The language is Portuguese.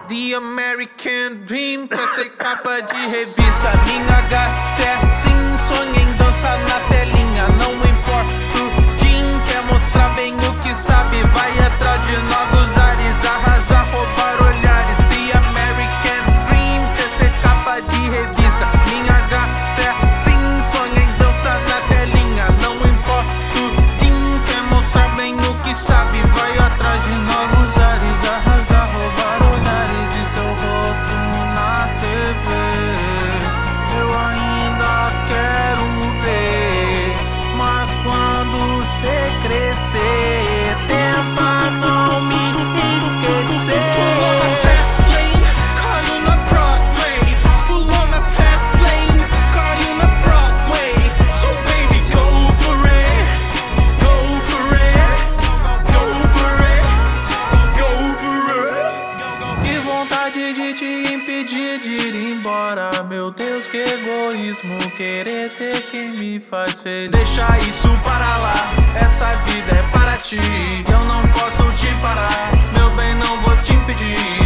The American Dream, quer ser capa de revista. Minha gata é sim, sonha em dançar na telinha. Não importa o Jim, quer mostrar bem o que sabe. Vai atrás de novos ares, arrasar, roubar olhares. The American Dream, quer ser capa de revista. Minha gata é sim, sonha em dançar na telinha. Não importa o Jim, quer mostrar bem o que sabe. Vai atrás de novos ares, arrasar, roubar olhares. E seu rosto na TV eu ainda quero ver. Mas quando cê crescer, tenta não me esquecer. Pulou na fast lane, caiu na Broadway. Pulou na fast lane, caiu na Broadway. So baby, go for it, go for it, go for it, go for it. Que vontade de te impedir de ir embora. Meu Deus, que egoísmo, querer ter quem me faz feliz. Deixa isso para lá, essa vida é para ti. Eu não posso te parar, meu bem, não vou te impedir.